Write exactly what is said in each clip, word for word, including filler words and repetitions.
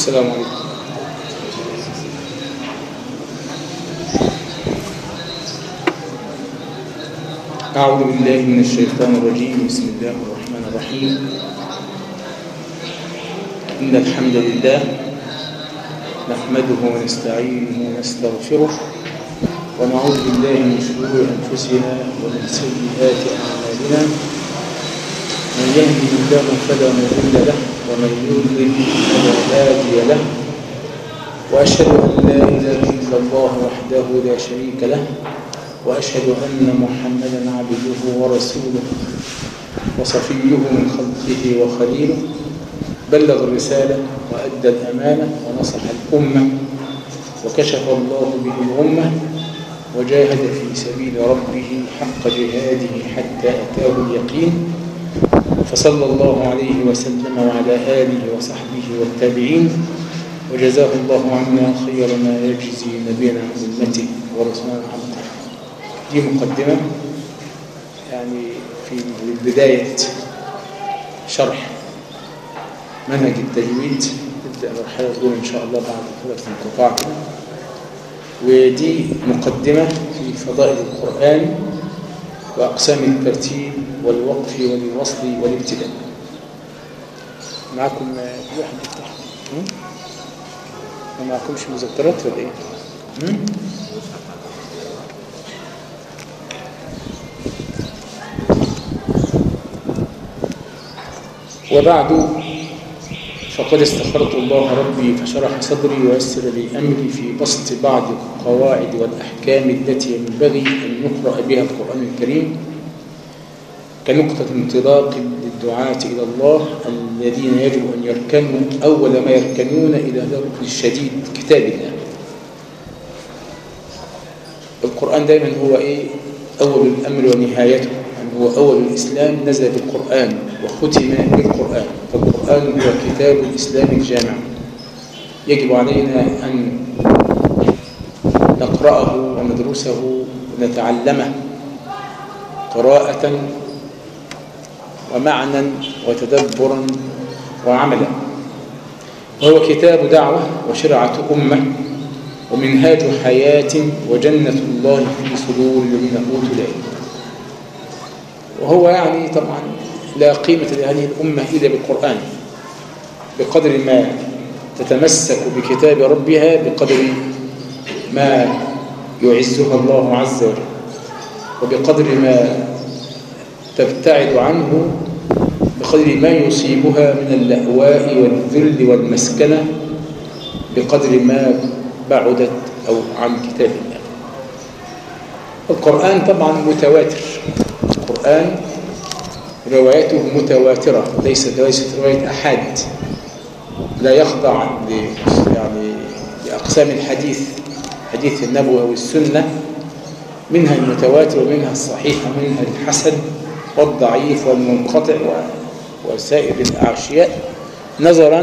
السلام عليكم. أعوذ بالله من الشيطان الرجيم. بسم الله الرحمن الرحيم. إن الحمد لله نحمده ونستعينه ونستغفره ونعوذ بالله من شرور أنفسنا ومن سيئات أعمالنا. من يهده الله فلا مضل له ومن يضلل فلا هادي له، وأشهد أن لا إله إلا الله وحده لا شريك له، وأشهد أن محمدا عبده ورسوله وصفيه من خلقه وخليله، بلغ الرسالة وأدى الأمانة ونصح الأمة وكشف الله به الغمة وجاهد في سبيل ربه حق جهاده حتى أتاه اليقين، فصلى الله عليه وسلم وعلى آله وصحبه والتابعين، وجزاه الله عنا خير ما يجزي نبينا عن أمته ورسولنا عن دي مقدمة يعني في بداية شرح منهج التجويد. نبدأ المرحلة الأولى إن شاء الله بعد ثلاث انقطاع، ودي مقدمة في فضائل القرآن وأقسام الترتيب والوقف والوصل والابتداء. معكم كل واحد يفتح؟ ما معكمش مذكرات ولا إيه؟ وبعد، فقد استخرت الله ربي فشرح صدري ويسر لي أمري في بسط بعض القواعد والأحكام التي ينبغي أن نقرأ بها القرآن الكريم كنقطة انطلاق للدعاة إلى الله الذين يجب أن يركنوا أول ما يركنون إلى الركن الشديد كتاب الله. القرآن دائما هو إيه؟ أول الأمر ونهايته. هو أول الإسلام نزل بالقرآن وختم بالقرآن، فالقرآن هو كتاب الإسلام الجامع. يجب علينا أن نقرأه وندرسه ونتعلمه قراءة ومعنى وتدبرا وعملا. وهو كتاب دعوة وشرعة أمة ومنهاج حياة وجنة الله في صدور الذين أوتوا العلم. وهو يعني طبعا لا قيمة لهذه الأمة إلا بالقرآن، بقدر ما تتمسك بكتاب ربها بقدر ما يعزها الله عز وجل، وبقدر ما تبتعد عنه بقدر ما يصيبها من اللأواء والذل والمسكنة بقدر ما بعدت أو عن كتاب الله. القرآن طبعا متواتر، القرآن روايته متواترة، ليست ليست رواية أحد، لا يخضع يعني لأقسام الحديث، حديث النبوة والسنة، منها المتواتر ومنها الصحيح ومنها الحسن والضعيف والمنقطع وسائر الأشياء، نظرا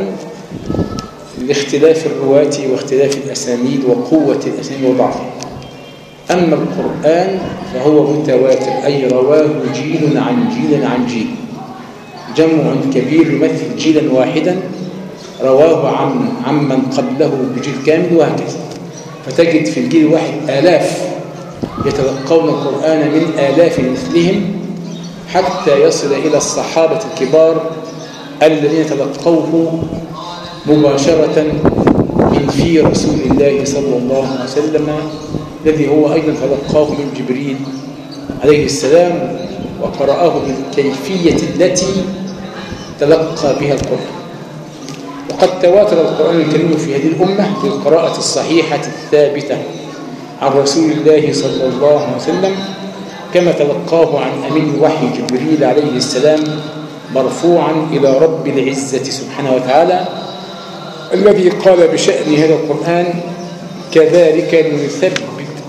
لاختلاف الرواة واختلاف الأسانيد وقوة الأسانيد وضعفها. أما القرآن فهو متواتر، أي رواه جيل عن جيل عن جيل، جمع كبير يمثل جيلا واحدا رواه عن عمن قبله بجيل كامل، وهكذا. فتجد في الجيل الواحد آلاف يتلقون القرآن من آلاف مثلهم حتى يصل إلى الصحابة الكبار الذين تلقوه مباشرة من في رسول الله صلى الله عليه وسلم، الذي هو أيضا تلقاه من جبريل عليه السلام وقرأه بالكيفية التي تلقى بها القرآن. وقد تواتر القرآن الكريم في هذه الأمة بالقراءة الصحيحة الثابتة عن رسول الله صلى الله عليه وسلم، كما تلقاه عن أمين وحي جبريل عليه السلام مرفوعا إلى رب العزة سبحانه وتعالى، الذي قال بشأن هذا القرآن: كذلك نثبت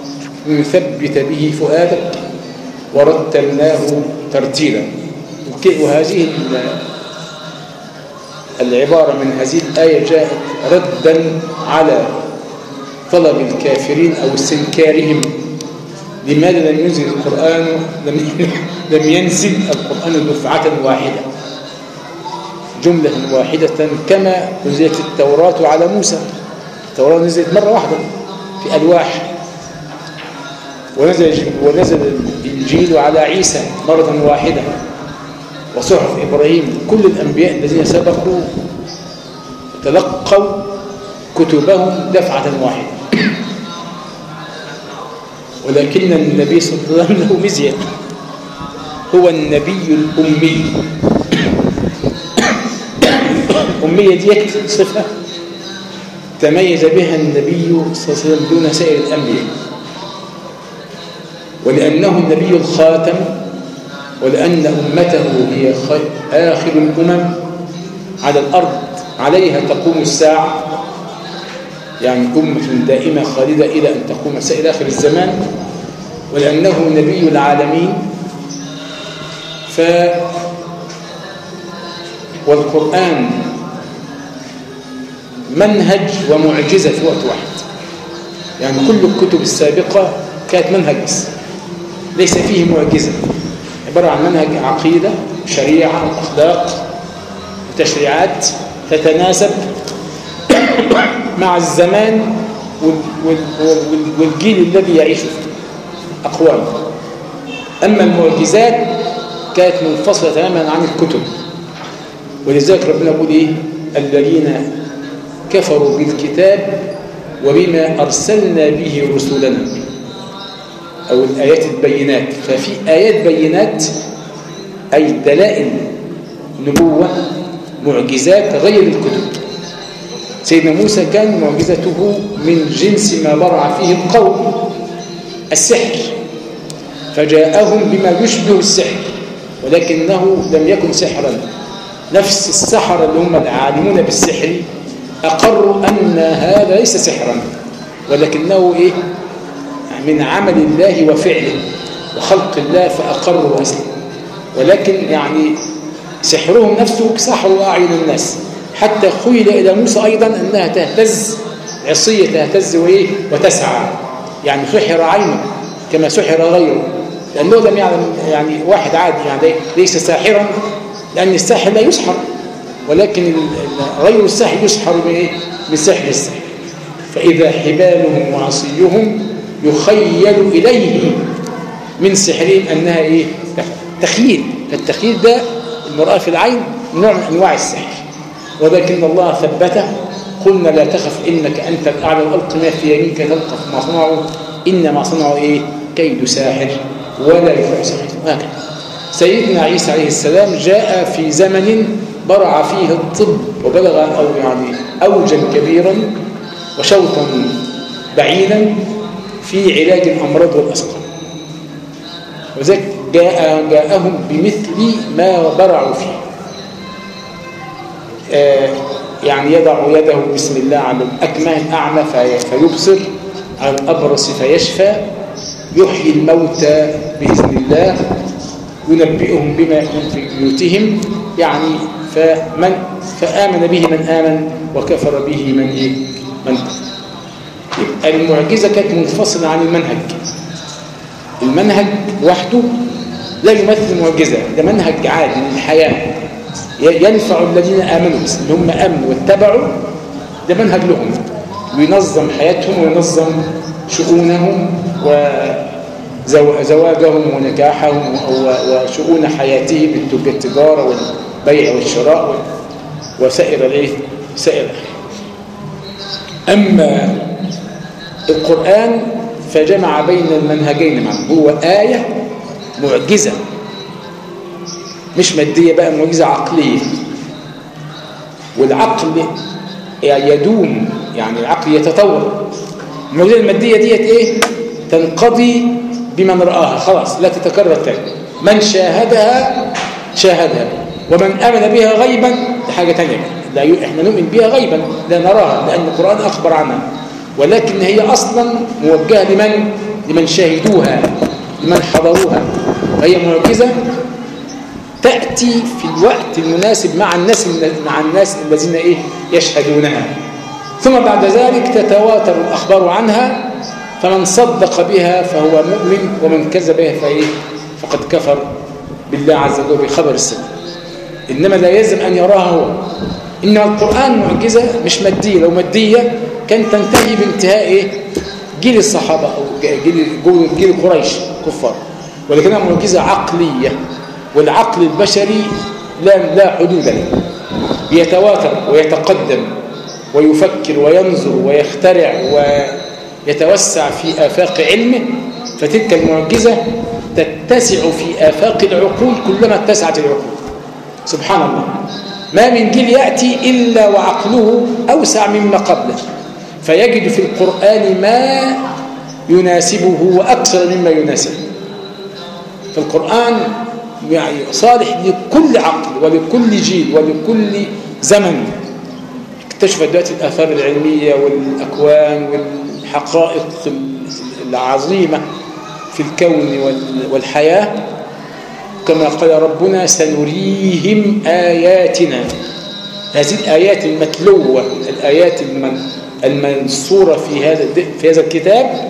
نثبت به فؤادك ورتلناه ترتيلا. وهذه العبارة من هذه الآية جاءت ردا على طلب الكافرين أو استنكارهم لماذا لم ينزل القرآن لم لم ينزل القرآن دفعة واحدة. جملة واحدة كما نزلت التوراة على موسى. التوراة نزلت مرة واحدة في ألواح، ونزل, ونزل الإنجيل على عيسى مرة واحدة، وصحف إبراهيم. كل الأنبياء الذين سبقوا تلقوا كتبهم دفعة واحدة، ولكن النبي صلى الله عليه وسلم له مزية، هو النبي الأمي. أمية دي صفة تميز بها النبي صلى الله عليه وسلم دون سائر الأنبياء، ولأنه النبي الخاتم، ولأن أمته هي آخر الأمم على الأرض، عليها تقوم الساعة، يعني أمة دائمة خالدة إلى أن تقوم الساعة إلى آخر الزمان، ولأنه نبي العالمين. ف والقرآن منهج ومعجزة في وقت واحد. يعني كل الكتب السابقة كانت منهج بس، ليس فيه معجزة، عبارة عن منهج عقيدة، شريعة، أخلاق، وتشريعات تتناسب مع الزمان والجيل الذي يعيش فيه أقوال. أما المعجزات كانت منفصلة تماما عن الكتب، ولذلك ربنا يقول إيه؟ الذين كفروا بالكتاب وبما أرسلنا به رسلنا، أو الآيات البينات. ففي آيات بينات أي دلائل نبوة، معجزات غير الكتب. سيدنا موسى كان معجزته من جنس ما برع فيه القوم، السحر، فجاءهم بما يشبه السحر، ولكنه لم يكن سحرا. نفس السحرة اللي هم العالمون بالسحر أقروا أن هذا ليس سحرا، ولكنه إيه؟ من عمل الله وفعله وخلق الله، فأقروا وأسلموا. ولكن يعني سحرهم نفسه سحروا أعين الناس، حتى خيل إلى موسى أيضا أنها تهتز، عصية تهتز وإيه؟ وتسعى، يعني سحر عينه كما سحر غيره، لأنه لم يعلم. يعني واحد عادي يعني ليس ساحرا، لأن الساحر لا يسحر، ولكن غير الساحر يسحر بإيه؟ بسحر السحر. فإذا حبالهم وعصيهم يخيل إليه من سحرهم أنها إيه؟ تخيل. فالتخيل ده المرأة في العين نوع من أنواع السحر، ولكن الله ثبته. قلنا لا تخف إنك أنت الأعلى، ألق ما في يمينك تلقف ما صنعوا إنما صنعوا إيه؟ كيد ساحر ولا يفلح ساحر. هكذا سيدنا عيسى عليه السلام جاء في زمن برع فيه الطب وبلغ أو يعني أوجا كبيرا وشوطا بعيدا في علاج الأمراض والأسقام، وذلك جاء جاءهم بمثل ما برعوا فيه. آه يعني يضع يده بسم الله على الأكمه الأعمى فيبصر، على الأبرص فيشفى، يحيي الموتى بإذن الله، ينبئهم بما يكون في بيوتهم. يعني فمن فآمن به من آمن وكفر به من إيه؟ من كفر. يبقى المعجزة كانت منفصلة عن المنهج. المنهج وحده لا يمثل معجزة، ده منهج عادي للحياة ينفع الذين آمنوا، بس اللي هم آمنوا واتبعوا، ده منهج لهم وينظم حياتهم وينظم شؤونهم وزواجهم ونكاحهم وشؤون حياتهم بالتجارة والبيع والشراء وسائر الايه سائر الحياة. أما القرآن فجمع بين المنهجين معا، هو آية معجزة مش مادية بقى، معجزة عقلية، والعقل يدوم، يعني العقل يتطور. المعجزة المادية ديت ايه؟ تنقضي بمن رآها، خلاص لا تتكرر تاني. من شاهدها شاهدها، ومن آمن بها غيبا دي حاجة تانية بقى. لا احنا نؤمن بها غيبا لا نراها، لأن القرآن أخبر عنها، ولكن هي أصلا موجهة لمن؟ لمن شاهدوها، لمن حضروها. فهي معجزة تأتي في الوقت المناسب مع الناس مع الناس الذين ايه يشهدونها، ثم بعد ذلك تتواتر الأخبار عنها، فمن صدق بها فهو مؤمن، ومن كذب بها فايه فقد كفر بالله عز وجل بخبر السماء. إنما لا يلزم أن يراها هو. إن القرآن معجزة مش مادية، لو مادية كان تنتهي بانتهاء إيه؟ جيل الصحابة أو جيل, جيل قريش كفار، ولكنها معجزة عقلية، والعقل البشري لا, لا حدود له، يتواتر ويتقدم ويفكر وينظر ويخترع ويتوسع في آفاق علمه. فتلك المعجزة تتسع في آفاق العقول كلما اتسعت العقول. سبحان الله، ما من جيل يأتي إلا وعقله أوسع مما قبله، فيجد في القرآن ما يناسبه وأكثر مما يناسبه. فالقرآن يعني صالح لكل عقل ولكل جيل ولكل زمن. اكتشفت دلوقتي الآثار العلمية والأكوان والحقائق العظيمة في الكون والحياة، كما قال ربنا سنريهم آياتنا. هذه الآيات المتلوة، الآيات المنصورة في هذا في هذا الكتاب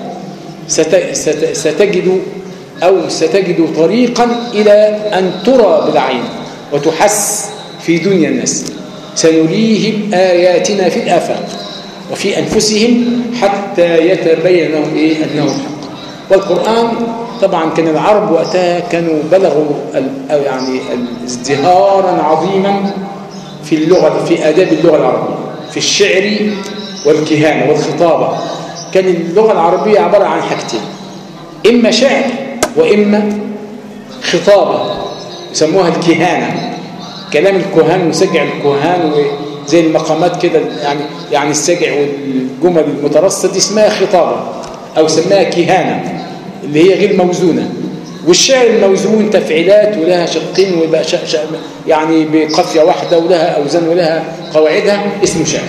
ستجد أو ستجد طريقا إلى أن ترى بالعين وتحس في دنيا الناس. سنريهم آياتنا في الآفاق وفي أنفسهم حتى يتبين لهم إيه أنه الحق. والقرآن طبعا كان العرب وقتها كانوا بلغوا يعني ازدهارا عظيما في اللغة، في آداب اللغة العربية، في الشعر والكهانة والخطابة. كان اللغة العربية عبارة عن حاجتين، إما شعر وإما خطابة، يسموها الكهانة، كلام الكهان وسجع الكهان وزي المقامات كده، يعني يعني السجع والجمل المترصد اسمها خطابة أو سماها كهانة اللي هي غير موزونة. والشعر الموزون تفعيلات ولها شقين ويبقى ش... ش... يعني بقافية واحدة ولها أوزان ولها قواعدها، اسمه شعر.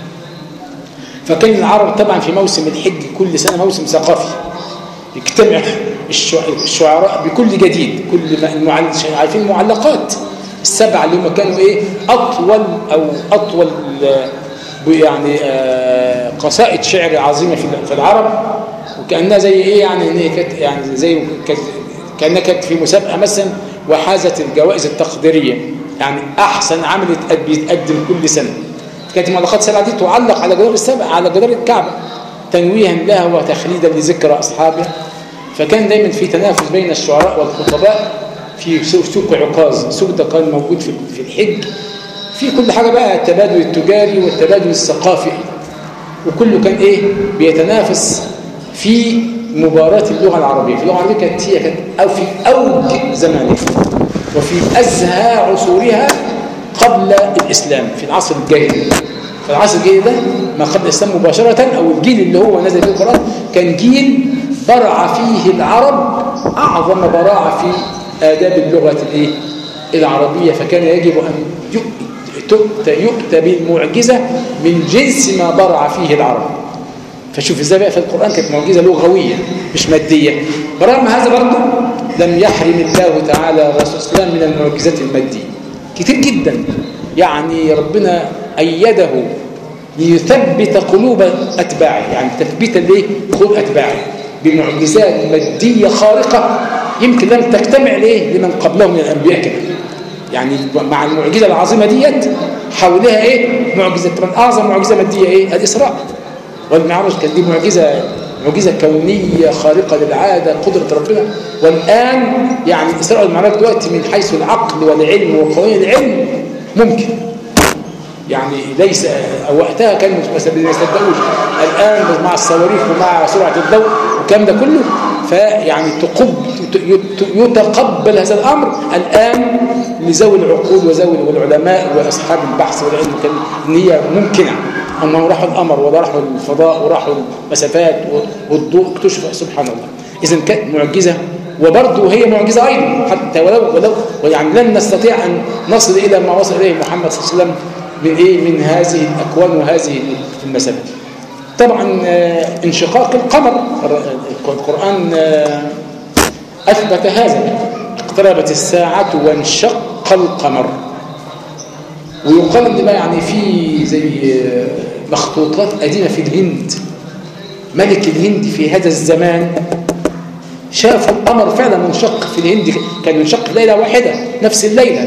فكان العرب طبعا في موسم الحج كل سنة موسم ثقافي، يجتمع الشعراء بكل جديد، كل المعل... عارفين المعلقات السبعة اللي هم كانوا ايه أطول أو أطول يعني قصائد شعر عظيمة في العرب، وكأنها زي ايه يعني ان هي كانت يعني زي كأنها كانت في مسابقة مثلا وحازت الجوائز التقديرية، يعني أحسن عمل بيتقدم كل سنة. كانت المعلقات السبعة دي تعلق على جدار السبع على جدار الكعبة تنويها لها وتخليدا لذكرى أصحابها. فكان دايما في تنافس بين الشعراء والخطباء في سوق عكاظ. السوق ده كان موجود في في الحج، في كل حاجة بقى، التبادل التجاري والتبادل الثقافي، وكله كان ايه بيتنافس في مباراة اللغة العربية. في اللغة العربية كانت هي كانت أو في أوج زمانها وفي أزهى عصورها قبل الإسلام، في العصر الجاهلي. في العصر الجاهلي ده ما قبل الإسلام مباشرة، أو الجيل اللي هو نزل فيه القرآن، كان جيل برع فيه العرب أعظم براعة في آداب اللغة الإيه العربية. فكان يجب أن يؤتى بالمعجزة من جنس ما برع فيه العرب. فشوف ازاي بقى في القرآن كانت معجزة لغوية مش مادية. برغم هذا برضه لم يحرم الله تعالى الرسول صلى الله عليه وسلم من المعجزات المادية كتير جدا. يعني ربنا أيده ليثبت قلوب أتباعه، يعني تثبيتا ليه قلوب أتباعه بمعجزات مادية خارقة يمكن لم تجتمع ليه لمن قبله من الأنبياء كده. يعني مع المعجزة العظيمة ديت حولها ايه معجزة. طبعا أعظم معجزة مادية ايه الإسراء والمعراج، كان دي معجزة معجزة كونية خارقة للعادة، قدرة ربنا. والآن يعني الإسراء والمعراج دلوقتي من حيث العقل والعلم وقوانين العلم ممكن، يعني ليس وقتها كانوا ما يصدقوش، الآن مع الصواريخ ومع سرعة الضوء والكلام ده كله، فيعني تقب يتقبل هذا الأمر الآن لذوي العقول وذوي والعلماء وأصحاب البحث والعلم إن هي ممكنة. أنهم راحوا القمر وراحوا الفضاء وراحوا المسافات والضوء اكتشفوا، سبحان الله. إذن كانت معجزة، وبرضه هي معجزة أيضا، حتى ولو ولو يعني لن نستطيع أن نصل إلى ما وصل إليه محمد صلى الله عليه وسلم من إيه من هذه الأكوان وهذه المسافات. طبعا انشقاق القمر، القرآن أثبت هذا، اقتربت الساعة وانشق القمر. ويقال ان بقى يعني في زي مخطوطات قديمة في الهند، ملك الهند في هذا الزمان شافوا القمر فعلا منشق في الهند، كان منشق ليلة واحدة نفس الليلة،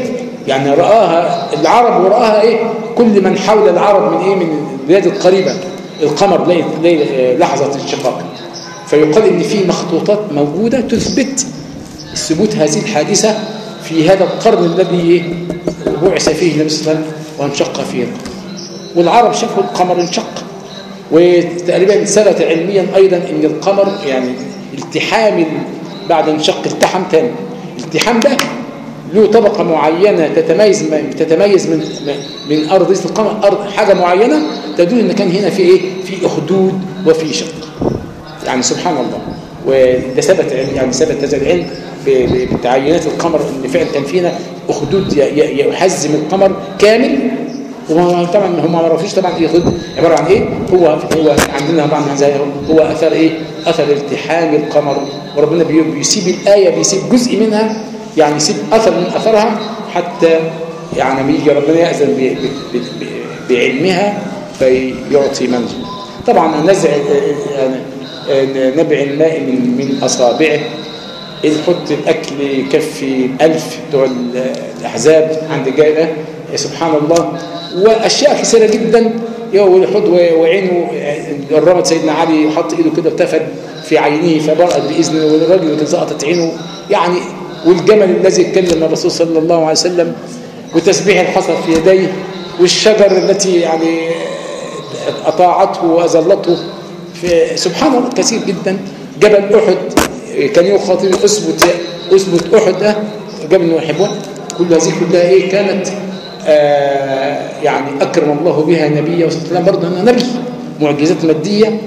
يعني رآها العرب ورآها إيه كل من حول العرب من إيه من البلاد القريبة، القمر لي لحظة الشقاق. فيقال إن في مخطوطات موجودة تثبت ثبوت هذه الحادثة في هذا القرن الذي إيه بعث فيه النبي صلى الله عليه وسلم وانشق فيه القمر، والعرب شافوا القمر انشق. وتقريبا ثبت علميا أيضا إن القمر يعني التحام بعد انشق التحم تاني. التحام ده له طبقة معينة تتميز تتميز من من أرض القمر، أرض حاجة معينة تدل إن كان هنا في إيه في أخدود وفي شق. يعني سبحان الله. وده ثبت يعني ثبت هذا العلم بتعينات القمر ان فعلا كان فينا اخدود يحزم القمر كامل. وطبعا هم ما عرفوش طبعا ايه خدود عباره عن ايه. هو هو عندنا طبعا زي هو اثر ايه اثر التحام القمر. وربنا بيسيب الايه بيسيب جزء منها يعني يسيب اثر من اثرها حتى يعني يجي ربنا يأذن بعلمها فيعطي منزل. طبعا نزع يعني نبع الماء من من اصابعه، يحط الاكل يكفي ألف بتوع الاحزاب عند جايه سبحان الله. واشياء كثيره جدا يحط وعينه الرمد سيدنا علي حط ايده كده ارتفد في عينيه فبرأت باذنه، والراجل اللي سقطت عينه يعني. والجمل الذي اتكلم الرسول صلى الله عليه وسلم، وتسبيح الحصى في يديه، والشجر التي يعني اطاعته واذلته في سبحان الله كثير جدا. جبل احد كان يخاطب اثبت اثبت احد ده جبل يحبه. كل هذه كلها ايه كانت آه يعني اكرم الله بها نبيه صلى الله عليه وسلم برضه انه نبي معجزات ماديه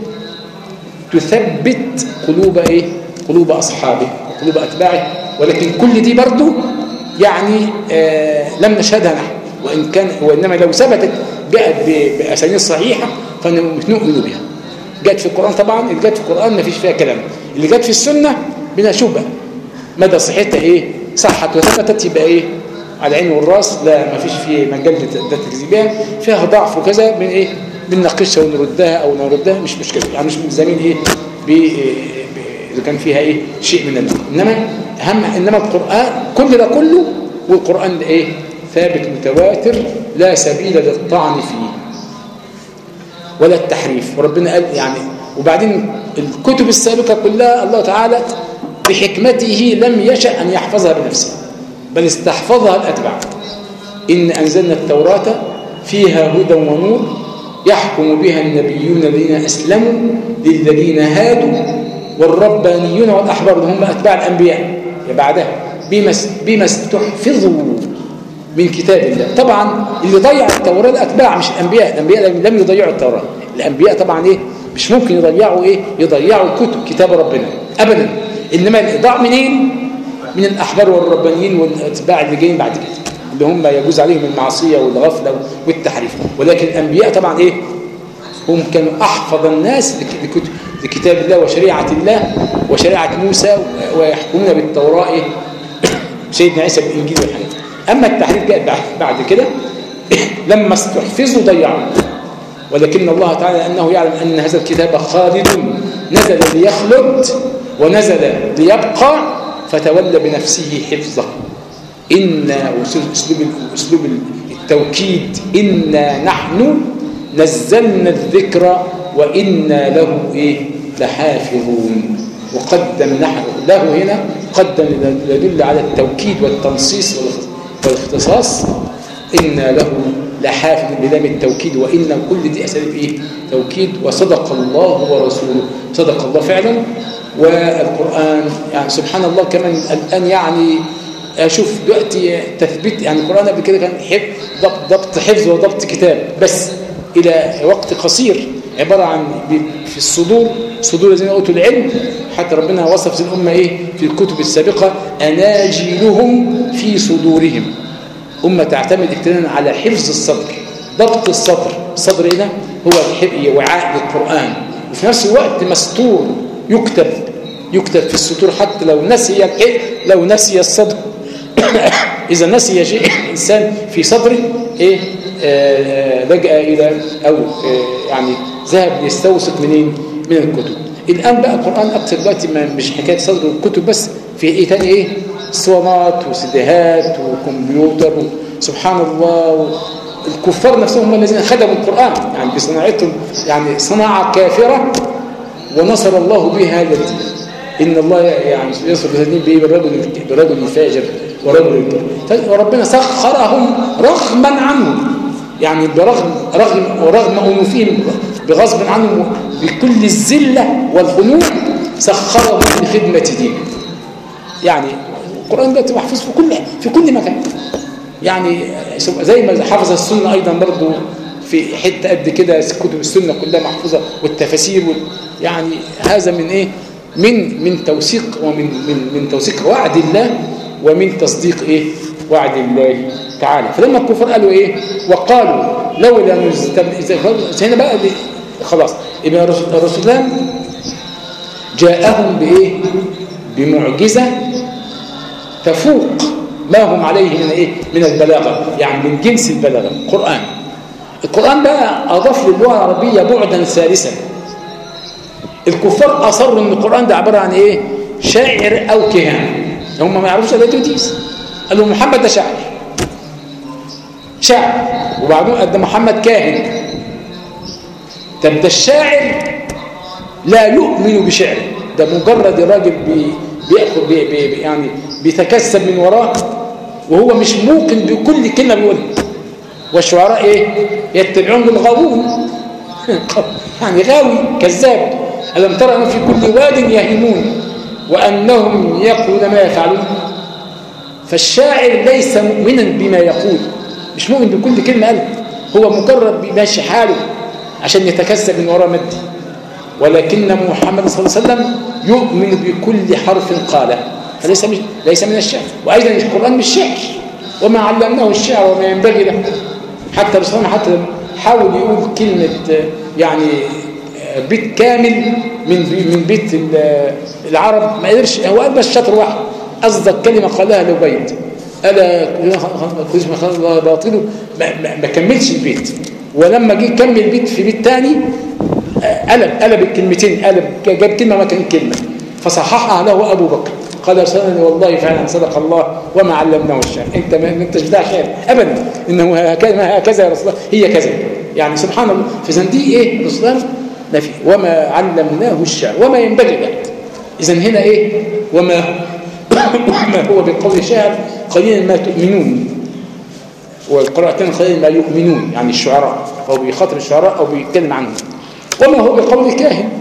تثبت قلوب ايه قلوب اصحابه وقلوب اتباعه. ولكن كل دي برضه يعني آه لم نشهدها نحن، وان كان وانما لو ثبتت جاءت باسانيد صحيحه فنؤمن بها. جاءت في القرآن طبعا، اللي جاءت في القرآن ما فيش فيها كلام. اللي جاءت في السنة بنشوف بقى مدى صحتها ايه، صحت وثبتت يبقى ايه على العين والراس، لا ما فيش فيه مجال لتكذيبها، فيها ضعف وكذا من ايه بنناقشها ونردها او نردها مش مشكله، يعني مش ملزمين ايه اذا كان فيها ايه شيء من المعنى. انما اهم انما القرآن كل ده كله، والقرآن ده ايه ثابت متواتر لا سبيل للطعن فيه ولا التحريف. وربنا قال يعني وبعدين الكتب السابقة كلها الله تعالى بحكمته لم يشأ أن يحفظها بنفسه بل استحفظها الأتباع. إن أنزلنا التوراة فيها هدى ونور يحكم بها النبيون الذين أسلموا للذين هادوا والربانيون والأحبار هم أتباع الأنبياء بعدها بما بما استحفظوا من كتاب الله. طبعا اللي ضيع التوراة الأتباع مش الأنبياء. الأنبياء لم يضيعوا التوراة. الأنبياء طبعا إيه مش ممكن يضيعوا إيه يضيعوا كتب كتاب ربنا أبدا. إنما الإضاع منين؟ من الأحبار والربانيين والأتباع اللي جايين بعد كده اللي هم يجوز عليهم المعصية والغفلة والتحريف. ولكن الأنبياء طبعا إيه هم كانوا أحفظ الناس لكتاب الله وشريعة الله وشريعة موسى ويحكمون بالتوراة إيه سيدنا عيسى بالإنجيل والحاجات. أما التحريف جاء بعد كده لما استحفظوا ضيعوا. ولكن الله تعالى أنه يعلم أن هذا الكتاب خالد نزل ليخلد ونزل ليبقى فتولى بنفسه حفظه. إن أسلوب أسلوب التوكيد إنا نحن نزلنا الذكر وإنا له إيه لحافظون. وقدم نحن له هنا قدم يدل على التوكيد والتنصيص والاختصاص. إنا له لحافظ بلام التوكيد وإن كل دي أساليب إيه توكيد. وصدق الله ورسوله صدق الله فعلا. والقرآن يعني سبحان الله كمان الآن يعني أشوف دلوقتي تثبيت يعني القرآن قبل كده كان ضبط ضبط حفظ وضبط كتاب بس إلى وقت قصير عبارة عن في الصدور صدور الذين أوتوا العلم. حتى ربنا وصف الأمة إيه في الكتب السابقة أناجيلهم في صدورهم. أمة تعتمد اكتنانا على حفظ الصدر ضبط الصدر. الصدر هنا هو وعاء للقرآن وفي نفس الوقت مستور يكتب يكتب في السطور حتى لو نسي لو نسي الصدر إذا نسي شيء إنسان في صدره إيه آه لجأ إلى أو آه يعني ذهب يستوثق منين من الكتب. الآن بقى القرآن أكثر دلوقتي مش حكاية صدر الكتب بس، في إيه تاني إيه اسطوانات وسيديهات وكمبيوتر سبحان الله الكفار نفسهم هم الذين خدموا القرآن يعني بصناعتهم، يعني صناعة كافرة ونصر الله بها هذا الدين. إن الله يعني يصر الدين بإيه؟ بالرجل بالرجل الفاجر ورجل، وربنا سخرهم رغما عنهم، يعني برغم رغم ورغم أنوفهم بغصب عنهم بكل الذلة والخنوع سخرهم لخدمة دينه. يعني القرآن ده محفوظ في كل في كل مكان، يعني زي ما حفظ السنة أيضا برضه في حتة قد كده، كتب السنة كلها محفوظة والتفاسير وال... يعني هذا من إيه؟ من من توثيق ومن من من توثيق وعد الله ومن تصديق إيه؟ وعد الله تعالى. فلما الكفار قالوا إيه؟ وقالوا لولا نزل، هنا بقى خلاص يبقى الرسول جاءهم بإيه؟ بمعجزة تفوق ما هم عليه من إيه؟ من البلاغة، يعني من جنس البلاغة. القرآن القرآن بقى أضاف للغة العربية بعدا ثالثا. الكفار أصروا أن القرآن ده عبارة عن إيه؟ شاعر أو كهان. هم ما يعرفوش ألا توديس، قالوا محمد ده شاعر شاعر وبعدين قد محمد كاهن. طب ده الشاعر لا يؤمن بشعره، ده مجرد راجل بي بيأخذ بي بي يعني بيتكسب من وراه وهو مش موقن بكل كلمة بيقولها. والشعراء ايه؟ يتبعون الغاوون يعني غاوي كذاب. ألم ترى أن في كل واد يهيمون وأنهم يقولون ما يفعلون. فالشاعر ليس مؤمنا بما يقول، مش مؤمن بكل كلمة قالها، هو مجرد بيمشي حاله عشان يتكسب من وراء مادي. ولكن محمد صلى الله عليه وسلم يؤمن بكل حرف قاله، فليس مش ليس من الشعر. وأيضا القرآن مش شعر، وما علمناه الشعر وما ينبغي له. حتى الرسول حتى حاول يقول كلمة يعني بيت كامل من من بيت العرب ما قدرش، هو قال بس شطر واحد، أصدق كلمة قالها لبيت ألا كل ما خلق الله باطله، ما كملش البيت. ولما جه كمل البيت في بيت تاني قلب قلب الكلمتين، قلب جاب كلمة مكان كلمة فصححها له أبو بكر. قال رسولنا والله فعلا صدق الله وما علمناه الشعر. انت ما انتش بتاع شعر ابدا، انه هكذا هكذا يا رسول الله، هي كذا يعني سبحان الله. في دي ايه رسول الله ما في وما علمناه الشعر وما ينبغي له. اذا هنا ايه؟ وما ما هو بقول شاعر قليلا ما تؤمنون، والقراءتين قليلا ما يؤمنون، يعني الشعراء او بيخاطب الشعراء او بيتكلم عنهم. وما هو بقول كاهن،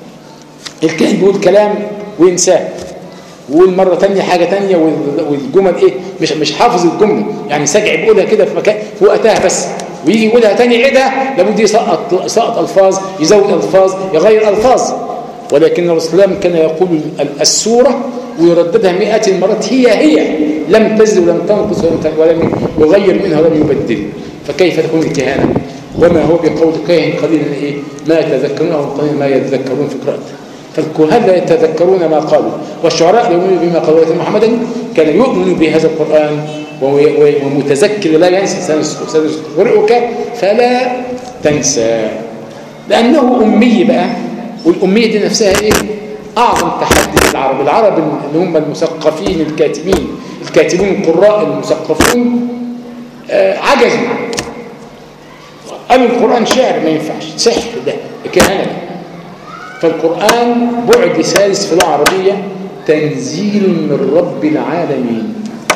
الكاهن بيقول كلام وينساه ويقول مرة تانية حاجة تانية، والجمل ايه مش مش حافظ الجملة، يعني سجع بيقولها كده في مكان في وقتها بس، ويجي يقولها تاني يعيدها لابد يسقط سقط الفاظ، يزود الفاظ، يغير الفاظ. ولكن الرسول الله كان يقول السورة ويرددها مئات المرات هي هي، لم تزد ولم تنقص ولم يغير منها ولم يبدل. فكيف تكون الكهانة؟ وما هو بقول كاهن قليلا ايه ما يتذكرون او قليلا ما يتذكرون في قراءته. فالكهان لا يتذكرون ما قالوا، والشعراء يؤمنون بما قالوا. محمد كان يؤمن بهذا القرآن ومتذكر لا ينسى، سنقرئك فلا تنسى، لأنه أمي بقى. والأمية دي نفسها إيه؟ أعظم تحدي للعرب. العرب اللي هم المثقفين الكاتبين الكاتبين القراء المثقفون آه عجزوا، قالوا القرآن شعر ما ينفعش، سحر ده كهنة. فالقرآن بعد ثالث في العربية، تنزيل من رب العالمين،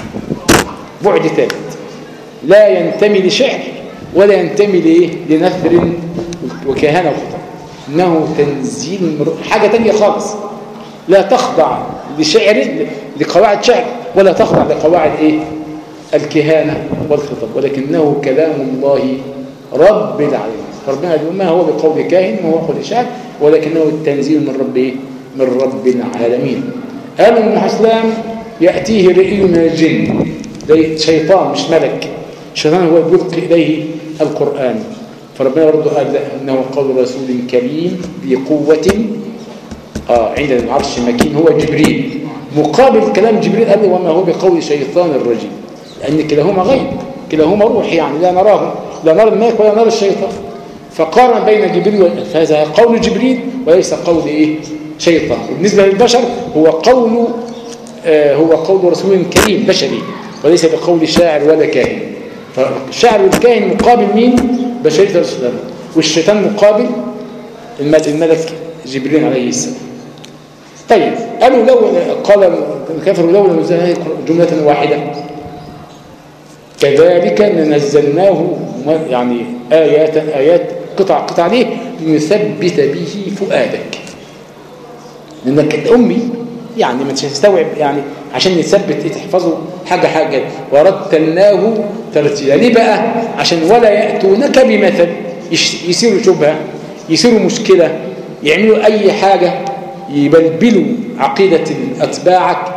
بعد ثالث لا ينتمي لشعر ولا ينتمي لإيه؟ لنثر وكهنة وخطأ، إنه تنزيل من رب، حاجة تانية خالص، لا تخضع لشعر لقواعد شعر ولا تخضع لقواعد إيه؟ الكهانة والخطب، ولكنه كلام الله رب العالمين. فربنا يقول ما هو بقول كاهن وهو قول شعر، ولكنه التنزيل من رب إيه؟ من رب العالمين. قال ابن حسلام يأتيه رئي من الجن، ده شيطان مش ملك، الشيطان هو يلقي إليه القرآن. فربنا برضه قال إنه قول رسول كريم ذي قوة آه عند العرش مكين، هو جبريل. مقابل كلام جبريل قال وما هو بقول شيطان الرجيم، لأن كلاهما غيب، كلاهما روح، يعني لا نراه، لا نرى الملك ولا نرى الشيطان. فقارن بين جبريل، فهذا قول جبريل وليس قول إيه؟ شيطان. بالنسبة للبشر هو قول آه هو قول رسول كريم بشري وليس بقول شاعر ولا كاهن. فالشاعر والكاهن مقابل مين؟ بشرية الرسول صلى الله عليه وسلم، والشيطان مقابل الملك جبريل عليه السلام. طيب قالوا لو قال الكافر لولا نزل جملة واحدة، كذلك نزلناه يعني آيات آيات قطع قطع ليه لنثبت به فؤادك، لأنك أمي يعني ما تستوعب، يعني عشان نثبت تحفظه حاجة حاجة. ورتلناه ترتيلا. ليه بقى؟ عشان ولا يأتونك بمثل يصيروا شبهة، يصيروا مشكلة، يعملوا أي حاجة يبلبلوا عقيدة أتباعك.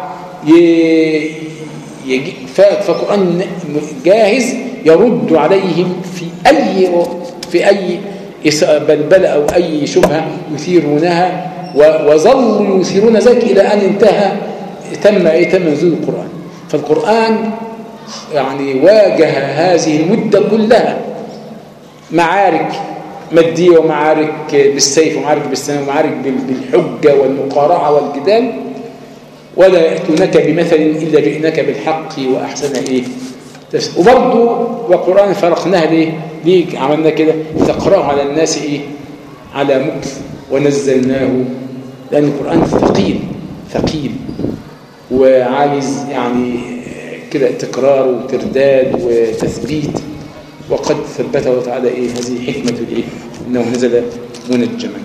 فالقرآن جاهز يرد عليهم في أي في أي بلبلة أو أي شبهة يثيرونها، وظلوا يثيرون ذلك إلى أن انتهى تم إيه تم نزول القرآن. فالقرآن يعني واجه هذه المدة كلها معارك مادية ومعارك بالسيف ومعارك بالسنة ومعارك بالحجة والمقارعة والجدال، ولا يأتونك بمثل إلا جئناك بالحق وأحسن إيه. وبرضه وقرآن فرقناها ليه؟ ليه عملنا كده؟ تقرأه على الناس إيه؟ على مكث ونزلناه، لأن القرآن ثقيل ثقيل وعايز يعني كده تكرار وترداد وتثبيت، وقد ثبته تعالى إيه هذه حكمة الإيه إنه نزل منجما.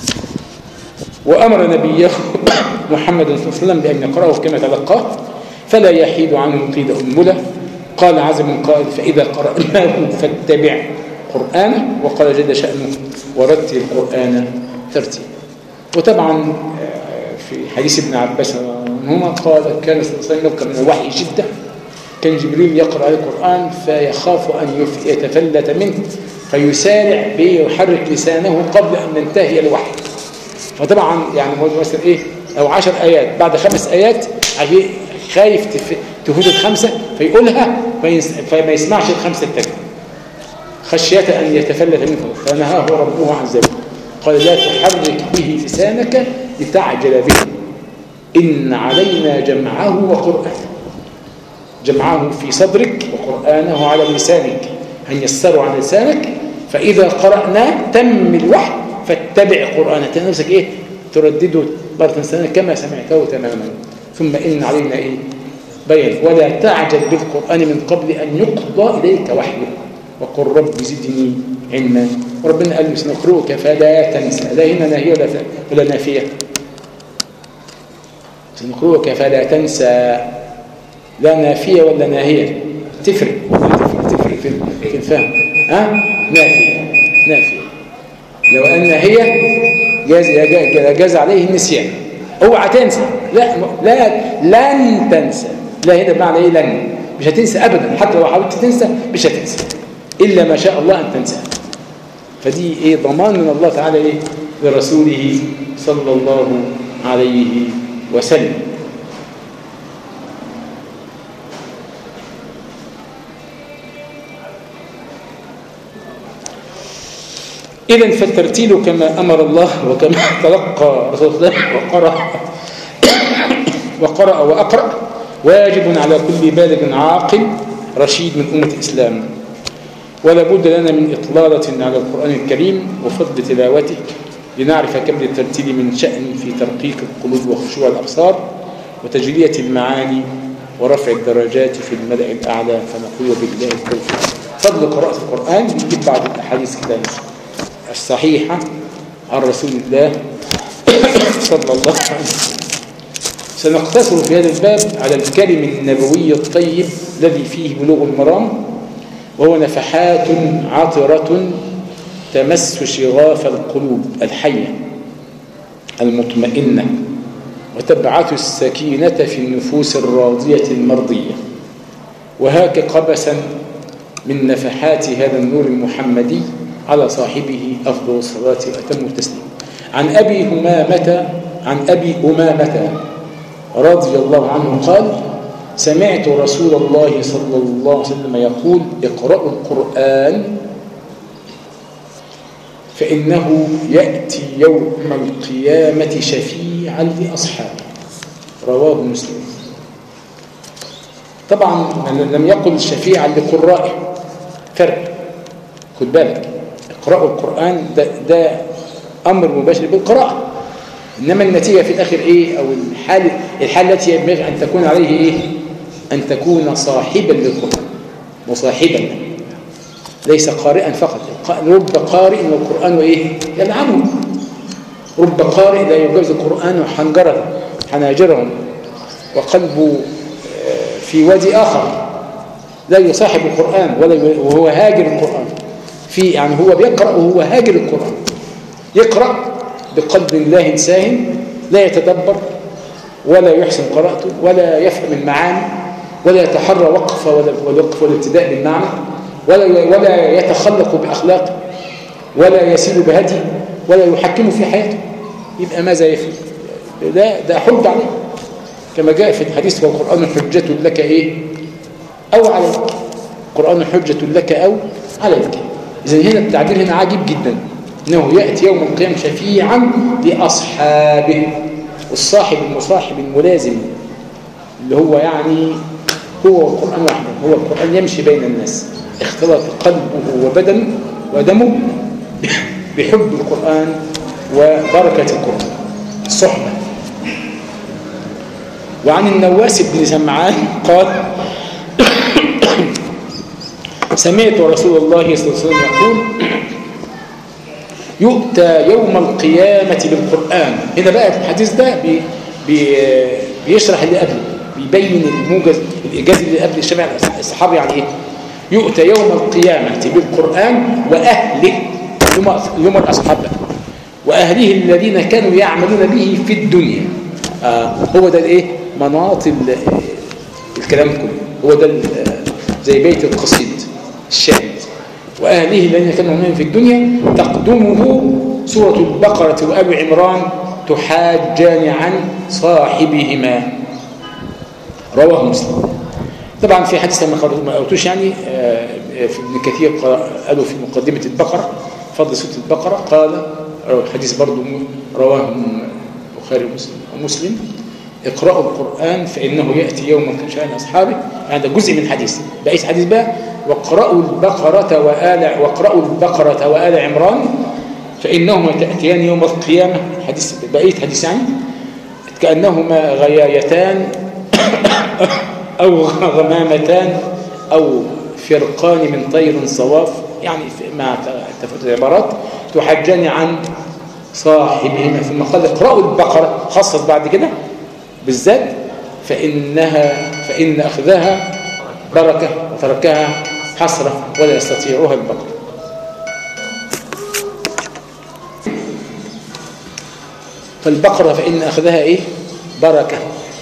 وأمر نبيه محمد صلى الله عليه وسلم بأن يقرأه كما تلقاه فلا يحيد عنه قيد أنملة. قال عز من قائل فإذا قرأناه فاتبع قرآنه، وقال جل شأنه ورتل القرآن ترتيلا. وطبعا في حديث ابن عباس عنهما قال كان صلى الله عليه وسلم يبكى من الوحي شدة، كان جبريل يقرأ عليه القرآن فيخاف أن يتفلت منه فيسارع به ويحرك لسانه قبل أن ينتهي الوحي. فطبعا يعني مثلا إيه أو عشر آيات بعد خمس آيات خايف تفوت الخمسة فيقولها فما يسمعش الخمسة التانية خشية أن يتفلت منه، فنهاه ربه عز وجل قال لا تحرك به لسانك لتعجل به إن علينا جمعه وقرآنه، جمعه في صدرك وقرآنه على لسانك، أن يسره على لسانك، فإذا قرأناه تم الوحي فاتبع قرآنه، نفسك إيه تردده مرة سنة كما سمعته تماما. ثم إن علينا إيه بيان ولا تعجل بالقرآن من قبل أن يقضى إليك وحيه وقل رب زدني علما. وربنا قال له سنقرؤك فلا تنسى، لا هنا ناهية ولا, ولا نافية، سنقرؤك فلا تنسى، لا نافية ولا ناهية، تفرق تفرق في, في الفهم. ها نافية نافية، لو أن هي جاز, جاز عليه النسيان، اوعى تنسى، لا لا لن تنسى، لا هنا بمعنى ايه لن، مش هتنسى ابدا، حتى لو حاولت تنسى مش هتنسى الا ما شاء الله ان تنسى. فدي ايه ضمان من الله تعالى ايه لرسوله صلى الله عليه وسلم. إذن فالترتيل كما أمر الله وكما تلقى رسول الله وقرأ وقرأ وأقرأ واجب على كل بالغ عاقل رشيد من أمة الإسلام، ولا بد لنا من إطلالة على القرآن الكريم وفضل تلاوته لنعرف كم للترتيل من شأن في ترقيق القلوب وخشوع الأبصار وتجلية المعاني ورفع الدرجات في الملأ الأعلى. فنقول بالله التوفيق. فضل قراءة القرآن نجيب بعض الأحاديث كده الصحيحة عن رسول الله صلى الله عليه وسلم. سنقتصر في هذا الباب على الكلم النبوي الطيب الذي فيه بلوغ المرام، وهو نفحات عطرة تمس شغاف القلوب الحية المطمئنة وتبعث السكينة في النفوس الراضية المرضية. وهاك قبسا من نفحات هذا النور المحمدي على صاحبه أفضل الصلاة وأتم التسليم. عن أبي همامة عن أبي أمامة رضي الله عنه قال سمعت رسول الله صلى الله عليه وسلم يقول اقرأوا القرآن فإنه يأتي يوم القيامة شفيعا لأصحابه. رواه مسلم. طبعا لم يقل شفيعا لقرائه فرق، خد بالك. اقرأوا القرآن ده, ده أمر مباشر بالقراءة، إنما النتيجة في الآخر إيه؟ أو الحال الحال التي ينبغي أن تكون عليه إيه؟ أن تكون صاحبا للقرآن وصاحبا له، ليس قارئا فقط. رب قارئ والقرآن وإيه؟ يلعبه. رب قارئ لا يجوز القرآن حنجره حناجرهم وقلبه في وادي آخر، لا يصاحب القرآن ولا وهو هاجر القرآن، في يعني هو بيقرأ وهو هاجر القرآن، يقرأ بقلب الله ساهن لا يتدبر ولا يحسن قراءته ولا يفهم المعاني ولا يتحرى وقف ولا والوقف والابتداء بالمعنى ولا ولا يتخلق بأخلاقه ولا يسير بهدي ولا يحكمه في حياته، يبقى ماذا يفعل؟ ده ده حج عليه، كما جاء في الحديث: والقرآن حجة لك إيه؟ أو عليك. القرآن حجة لك أو عليك. إذن هنا التعبير هنا عجيب جدا، إنه يأتي يوم القيامة شفيعا لأصحابه، والصاحب المصاحب الملازم اللي هو يعني هو القرآن وحده، هو القرآن يمشي بين الناس، اختلط قلبه وبدنه ودمه بحب القرآن وبركة القرآن، الصحبة. وعن النواس بن سمعان قال: سمعت رسول الله صلى الله عليه وسلم يقول: يؤتى يوم القيامة بالقرآن. هنا بقى الحديث ده بي بي بيشرح اللي قبله، بيبين الموجز الإيجاز اللي قبل الشمع الصحابي يعني إيه. يؤتى يوم القيامة بالقرآن وأهله، يوم الأصحاب وأهله الذين كانوا يعملون به في الدنيا. آه هو ده الإيه؟ مناط الكلام كله، هو ده زي بيت القصيد الشاهد. وأهله الذين كانوا يعملون في الدنيا تقدمه سورة البقرة وآل عمران تحاجان عن صاحبهما. رواه مسلم. طبعا في حديث ما قلتوش يعني في ابن كثير قالوا في مقدمة البقرة فضل سورة البقرة، قال الحديث برضو رواه البخاري ومسلم: اقرأوا القرآن فإنه يأتي يوم شأن أصحابه. يعني ده جزء من حديث، بقية حديث بقى: واقرأوا البقرة وآل واقرأوا البقرة وآل عمران فإنهما تأتيان يوم القيامة. حديث بقية حديث يعني كأنهما غيايتان أو غمامتان أو فرقان من طير صواف، يعني مع تفاوت العبارات تحجان عن صاحبهما. ثم قال: اقرأوا البقرة، خصص بعد كده بالذات: فإنها فإن أخذها بركة وتركها حسرة ولا يستطيعها البقرة. فالبقرة فإن أخذها إيه؟ بركة.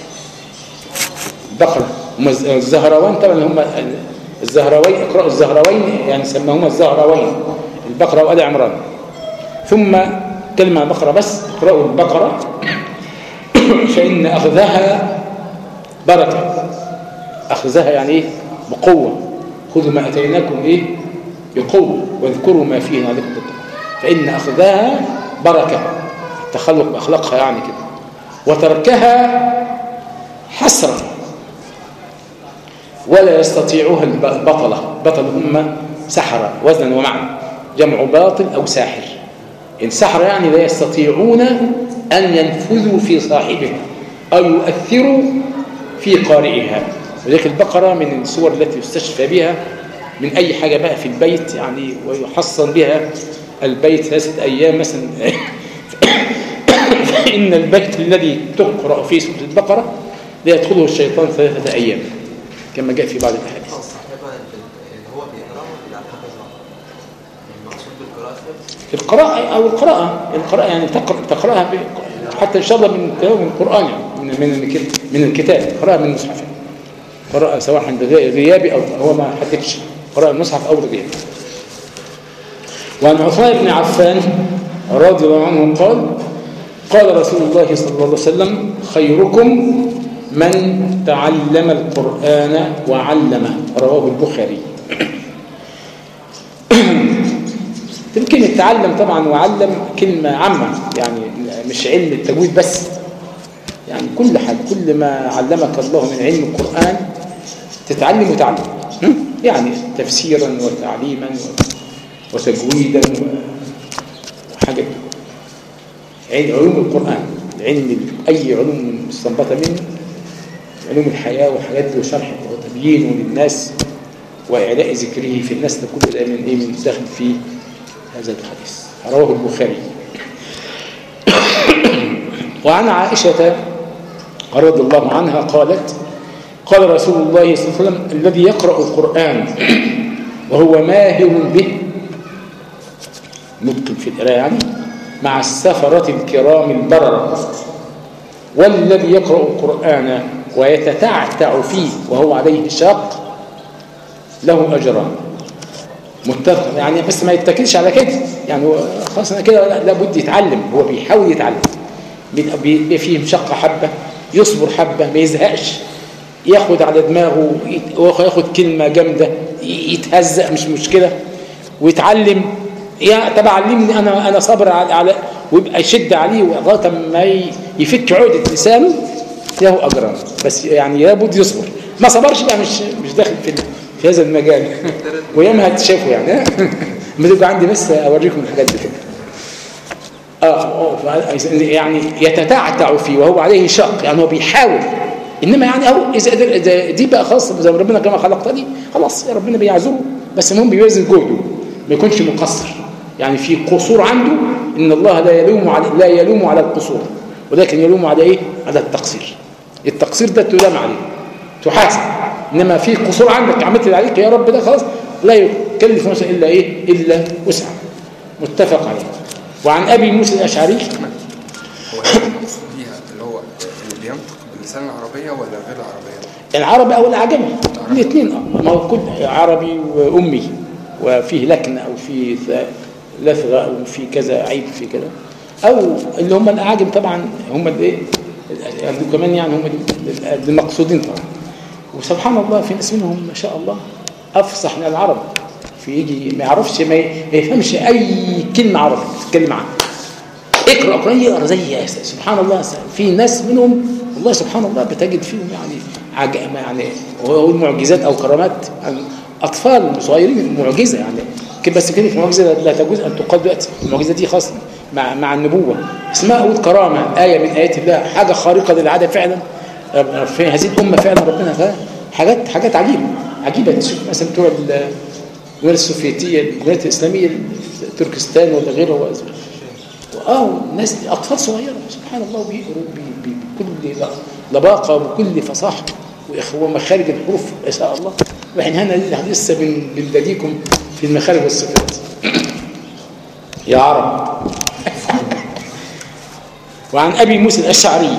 بقرة الزهروين طبعا هم الزهروين، اقرأوا الزهروين يعني سماهما الزهروين، البقرة وآل عمران. ثم كلمة بقرة بس: اقرأوا البقرة فإن أخذها بركة. أخذها يعني إيه؟ بقوة. خذوا ما أتيناكم إيه؟ بقوة واذكروا ما فيه عليكم بالطبع. فإن أخذها بركة، التخلق بأخلاقها يعني كده. وتركها حسرة ولا يستطيعها البطلة. بطل هم سحرة وزنا ومعنى، جمع باطل أو ساحر. إن سحر يعني لا يستطيعون أن ينفذوا في صاحبها أو يؤثروا في قارئها. وذلك البقرة من الصور التي يستشفى بها من أي حاجة بقى في البيت يعني، ويحصن بها البيت ثلاثة أيام مثلا. فإن البيت الذي تقرأ فيه سورة البقرة لا يدخله الشيطان ثلاثة أيام كما جاء في بعض الأحاديث. القراءة أو القراءة القراءة يعني تقرأ تقرأها حتى إن شاء الله من من القرآن يعني من من من الكتاب، قراءة من المصحف، قراءة سواء عند غيابي أو هو ما حددش، قراءة المصحف أو الغياب. وعن عثمان بن عفان رضي الله عنه قال: قال رسول الله صلى الله عليه وسلم: خيركم من تعلم القرآن وعلمه. رواه البخاري. كلمة تعلم طبعا وعلم كلمة عامة، يعني مش علم التجويد بس، يعني كل حاجة، كل ما علمك الله من علم القرآن تتعلم وتعلم. يعني تفسيرا وتعليما وتجويدا وحاجة علوم القرآن، العلم أي علوم مستنبطة منه، علوم الحياة وحاجات له شرح وتبيينه للناس وإعلاء ذكره في الناس، ده كله ده من إيه من داخل في هذا الحديث. رواه البخاري. وعن عائشة رضي الله عنها قالت قال رسول الله صلى الله عليه وسلم الذي يقرأ القرآن وهو ماهر به متقن في القراءة يعني مع السفرة الكرام البررة، والذي يقرأ القرآن ويتتعتع فيه وهو عليه شاق له أجران. متفق يعني، بس ما يتكلش على كده يعني خلاص انا كده لابد يتعلم، هو بيحاول يتعلم، بيبقى فيه مشقة حبة، يصبر حبة، ما يزهقش، ياخد على دماغه وياخد كلمة جامدة يتهزق مش مشكلة ويتعلم. يا طب علمني انا انا صبر على، ويبقى يشد عليه لغايه ما يفك عقدة لسانه له اجران، بس يعني لابد يصبر. ما صبرش بقى مش مش داخل في في هذا المجال وياما هتشافوا يعني ما تبقى عندي بس اوريكم الحاجات دي كده. اه يعني يتتعتع فيه وهو عليه شق، يعني هو بيحاول، انما يعني اهو اذا دي بقى خاص زي ربنا كما خلقتني خلاص يا ربنا بيعذره، بس المهم بيوزن جهده ما يكونش مقصر. يعني في قصور عنده ان الله لا يلوم على لا يلوم على القصور، ولكن يلوم على ايه؟ على التقصير. التقصير ده تلام عليه تحاسب، انما في قصور عندك عملت اللي عليك يا رب ده خلاص لا يكلف نفسا الا ايه؟ الا وسعه. متفق عليه. وعن ابي موسى الاشعري هو المقصود بيها اللي هو اللي بينطق باللسان العربيه ولا غير العربيه؟ العربي او العجمي الاثنين اه، ما هو كل عربي وامي وفيه لكنه او فيه لثغه او في كذا عيب في كذا، او اللي هم الاعاجم طبعا هم الايه يعني كمان يعني هم المقصودين طبعا. وسبحان الله في ناس منهم ما شاء الله افصح من العرب، في يجي ما يعرفش ما يفهمش اي كلمه عربي تتكلم عنها، اقرا قران يقرا زي سبحان الله. في ناس منهم والله سبحان الله بتجد فيهم يعني عج... يعني المعجزات او كرامات يعني اطفال صغيرين معجزه يعني، بس كده في معجزه لا تجوز ان تقال دلوقتي. المعجزه دي خاصه مع مع النبوه، اسمها اول كرامه، ايه من ايات الله، حاجه خارقه للعاده فعلا في هذه الامه فعلا. ربنا حاجات حاجات عجيبه عجيبه. تشوف مثلا بتوع الجمهوريه السوفيتيه الجمهوريه الاسلاميه تركستان ولا غيره، اه ناس اطفال صغيره سبحان الله وبيقروا بكل لباقه وبكل فصاحه ومخارج الحروف ما شاء الله. واحنا هنا لسه بنداديكم في المخارج والصفات يا عرب. وعن ابي موسى الاشعري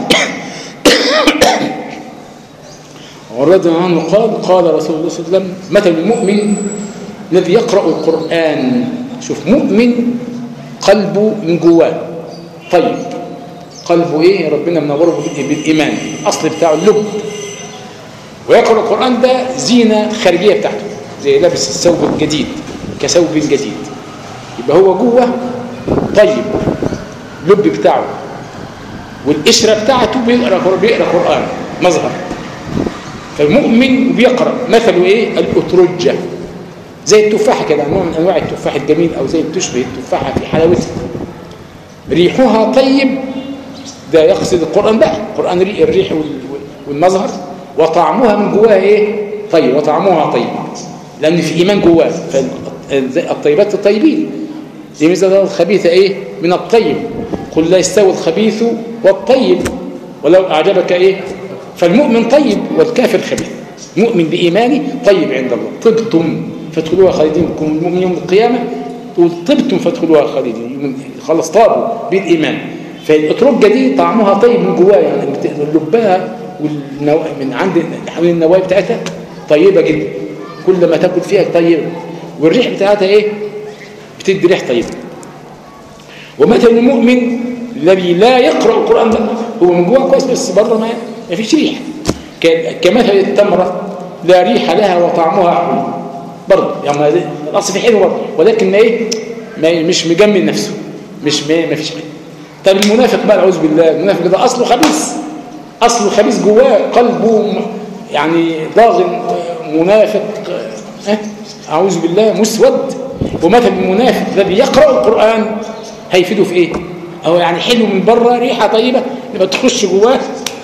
رضي الله عنه قال قال رسول الله صلى الله عليه وسلم مثل المؤمن الذي يقرأ القرآن. شوف مؤمن قلبه من جواه طيب، قلبه ايه؟ ربنا منوره بالايمان، اصل بتاعه اللب. ويقرأ القرآن ده زينة خارجية بتاعته، زي لابس الثوب الجديد كثوب جديد، يبقى هو جوه طيب اللب بتاعه، والقشرة بتاعته بيقرأ بيقرأ قرآن مظهر. فالمؤمن بيقرأ مثله ايه؟ الأترجة، زي التفاحة كده، نوع من انواع التفاح الجميل او زي تشبه التفاحة في حلاوتها، ريحها طيب، ده يقصد القرآن بقى، القرآن الريح والمظهر. وطعمها من جواها ايه؟ طيب، وطعمها طيب لان في ايمان جواه. فالطيبات الطيبين دي مثل الخبيث ايه؟ من الطيب، قل لا يستوي الخبيث والطيب ولو اعجبك ايه؟ فالمؤمن طيب والكافر خبيث. مؤمن بإيمانه طيب عند الله. طبتم فادخلوها خالدين، كن المؤمن يوم القيامة طبتم فادخلوها خالدين، خلص طابوا بالإيمان. فالأترجة دي طعمها طيب من جواها، يعني اللبها والنو... من عند حوالين النوايا بتاعتها طيبة جدا، كل ما تاكل فيها طيبة، والريح بتاعتها ايه؟ بتدي ريح طيبة. ومثل المؤمن الذي لا يقرأ القرآن ده، هو من جواه كويس بس بره ما ما فيش ريح، كمثل التمرة لا ريح لها وطعمها حلو برضه، يعني الاصل في حلو برضه، ولكن ما ايه؟ ما مش مجمل نفسه، مش ما, ما فيش حاجه. طب المنافق بقى اعوذ بالله، المنافق ده اصله خبيث، اصله خبيث جواه، قلبه يعني ضاغن منافق اه أعوذ بالله مسود، ومثل المنافق الذي يقرأ القرآن هيفيده في إيه؟ أو يعني حلو من بره ريحة طيبة يبقى تخش جواه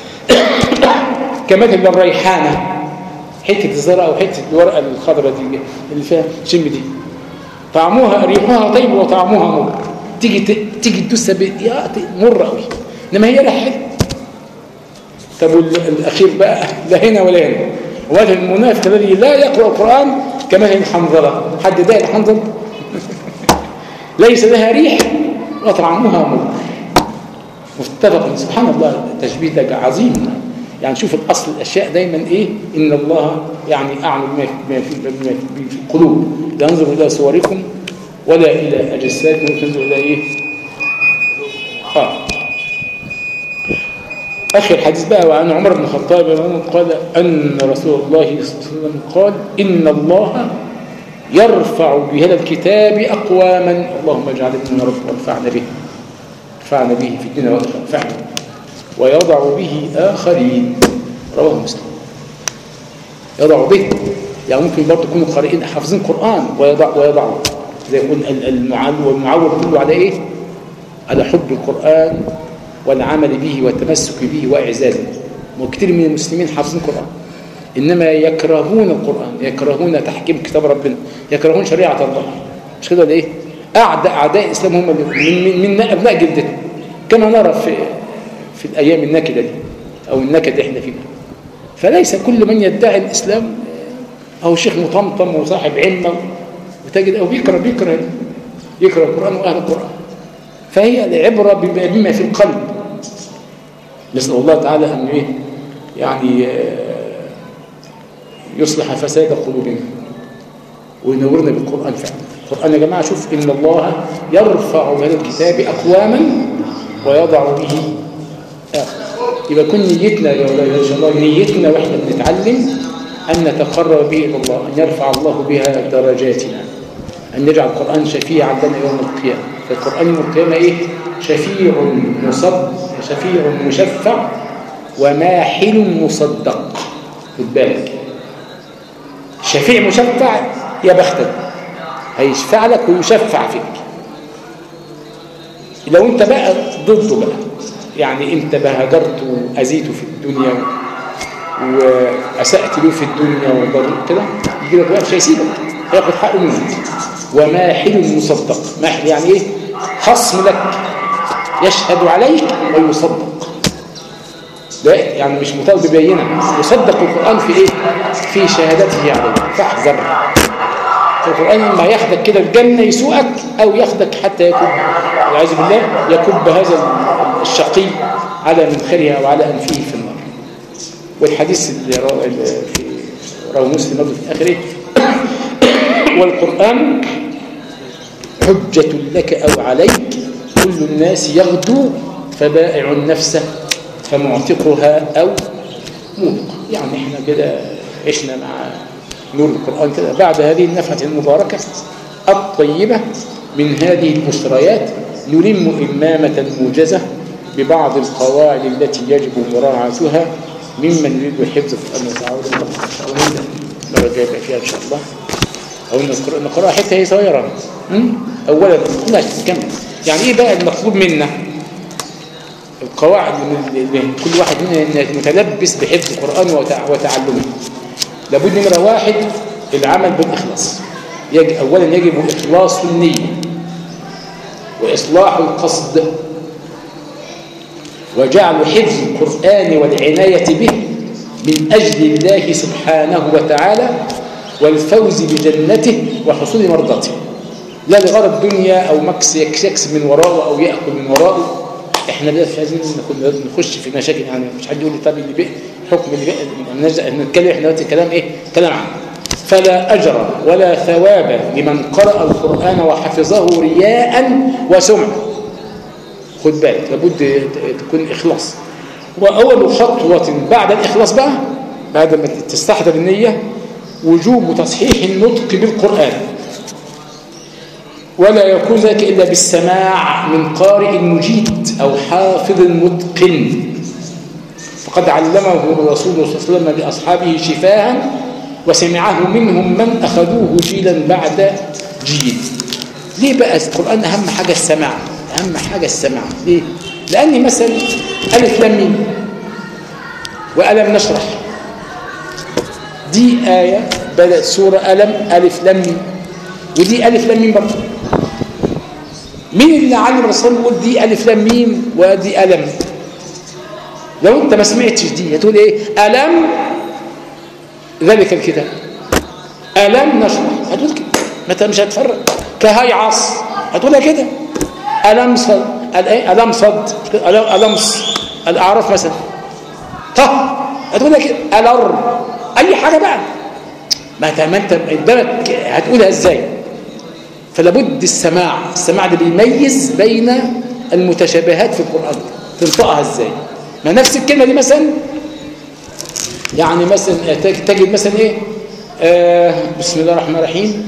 كمثل الريحانة، حتة الزرع أو حتة الورقة الخضراء دي اللي فيها شم دي، طعمها ريحها طيب وطعمها مر، تيجي تيجي تدوسها يا مر قوي، انما هي لا حلو. طب الاخير بقى لا هنا ولا هنا. ومثل المنافق الذي لا يقرأ القرآن كمثل الحنظلة، حد ده الحنظلة ليس لها ريح وطعمها مر. متفق. سبحان الله التشبيه ده عظيم. يعني شوف الأصل الأشياء دايما إيه؟ إن الله يعني أعلم بما في, في القلوب، لا ينظر إلى صوركم ولا إلى أجسادكم، ينظر إلى إيه؟ آه. آخر حديث بقى وعن عمر بن الخطاب قال أن رسول الله صلى الله عليه وسلم قال إن الله يرفع بهذا الكتاب أقواما، اللهم اجعل ابننا رب وارفعنا به، ارفعنا به في الدنيا والآخرة، ويضع به آخرين. رواه مسلم. يضع به يعني ممكن برضه يكونوا قارئين حافظين قرآن ويضع ويضعوا، زي يقول المعلم والمعول كله على إيه؟ على حب القرآن والعمل به والتمسك به وإعزازه. وكثير من المسلمين حافظين القرآن إنما يكرهون القرآن، يكرهون تحكيم كتاب ربنا، يكرهون شريعة الله. مش كده ولا إيه؟ أعداء أعداء الإسلام هم من, من, من أبناء جلدتنا، كما نرى في في الأيام النكدة دي أو النكد اللي احنا فيها. فليس كل من يدعي الإسلام أو شيخ مطمطم وصاحب علم وتجد أو بيكره بيكره يكره القرآن وأهل القرآن. فهي العبرة بما في القلب. نسأل الله تعالى أن إيه يعني يصلح فساد قلوبنا وينورنا بالقرآن فعلا. القرآن يا جماعة شوف إن الله يرفع بهذا الكتاب أقواما ويضع به آخر. يبقى كن نيتنا يا أولاد إن شاء الله، نيتنا وإحنا بنتعلم أن نتقرب به إلى الله، أن يرفع الله بها درجاتنا، أن نجعل القرآن شفيعا لنا يوم القيامة. فالقرآن يوم القيامة إيه؟ شفيع مصدق، شفيع مشفع وماحل مصدق. خد بالك، شفيع مشفع يا بختك، هيشفع لك ويشفع فيك. لو انت بقى ضده بقى، يعني انت بهجرت واذيته في الدنيا واسأت له في الدنيا وضربت كده، يجي لك بقى مش هيسيبك، هياخد حقه منك. وماحل مصدق، ماحل يعني ايه؟ خصم لك يشهد عليك ويصدق. لا يعني مش مطالب ببينه، يصدق القرآن في ايه؟ في شهادته عليك. فاحذر القرآن ما ياخدك كده الجنة يسوءك، او ياخدك حتى يكب والعياذ بالله يكب هذا الشقي على منخرها وعلى انفه في النار. والحديث اللي في رواه مسلم برضه في اخره والقرآن حجة لك او عليك، كل الناس يغدو فبائع نفسه فمعتقها او موبق. يعني احنا كده عشنا مع نور القرآن كده بعد هذه النفحة المباركة الطيبة من هذه البشريات، نلم إمامة موجزة ببعض القواعد التي يجب مراعاتها ممن يريد حفظ القرآن وتعاود الله مرة جايبة فيها إن شاء الله. أو نقرأ حتى هي صغيرة. أولا لا تكمل يعني إيه بقى المطلوب منا؟ القواعد اللي كل واحد منا متلبس بحفظ القرآن وتعلمه. لابد نمرة واحد العمل بالإخلاص. يجب أولا يجب إخلاص النية وإصلاح القصد وجعل حفظ القرآن والعناية به من أجل الله سبحانه وتعالى والفوز بجنته وحصول مرضاته، لا لغرض دنيا أو مكس يكسب من وراءه أو يأكل من وراءه. احنا مش عايزين نخش في مشاكل، يعني مش حد يقول لي طب اللي بيه حكم اللي بيه نتكلم احنا دلوقتي كلام ايه؟ كلام عنه. فلا أجر ولا ثواب لمن قرأ القرآن وحفظه رياء وسمعة. خد بالك لابد تكون إخلاص. وأول خطوة بعد الإخلاص بقى بعد ما تستحضر النية وجوب تصحيح النطق بالقرآن، ولا يكون ذلك إلا بالسماع من قارئ مجيد أو حافظ متقن. فقد علمه الرسول صلى الله عليه وسلم لأصحابه شفاها وسمعه منهم من أخذوه جيلا بعد جيل. ليه بقى القرآن أهم حاجة السماع؟ أهم حاجة السماع. ليه؟ لأن مثلا ألف لام ميم وألم نشرح دي آية بدأت سورة ألم ألف لام ميم، ودي ألف لام ميم برضه. مين اللي علم الرسول يقول دي ألف لام ميم ودي ألم؟ لو أنت ما سمعتش دي هتقول إيه؟ ألم ذلك الكتاب، ألم نشرح هتقول كده، ما انت مش هتفرق. كهاي عص هتقولها كده. ألم صد ألم صد ألمص الأعراف مثلا طه هتقولها كده. ألر أي حاجة بقى ما انت قدامك هتقولها ازاي؟ فلابد السماع. السماع ده بيميز بين المتشابهات في القرآن، تنطقها ازاي. ما نفس الكلمة دي مثلا يعني مثلا تجد مثلا ايه آه بسم الله الرحمن الرحيم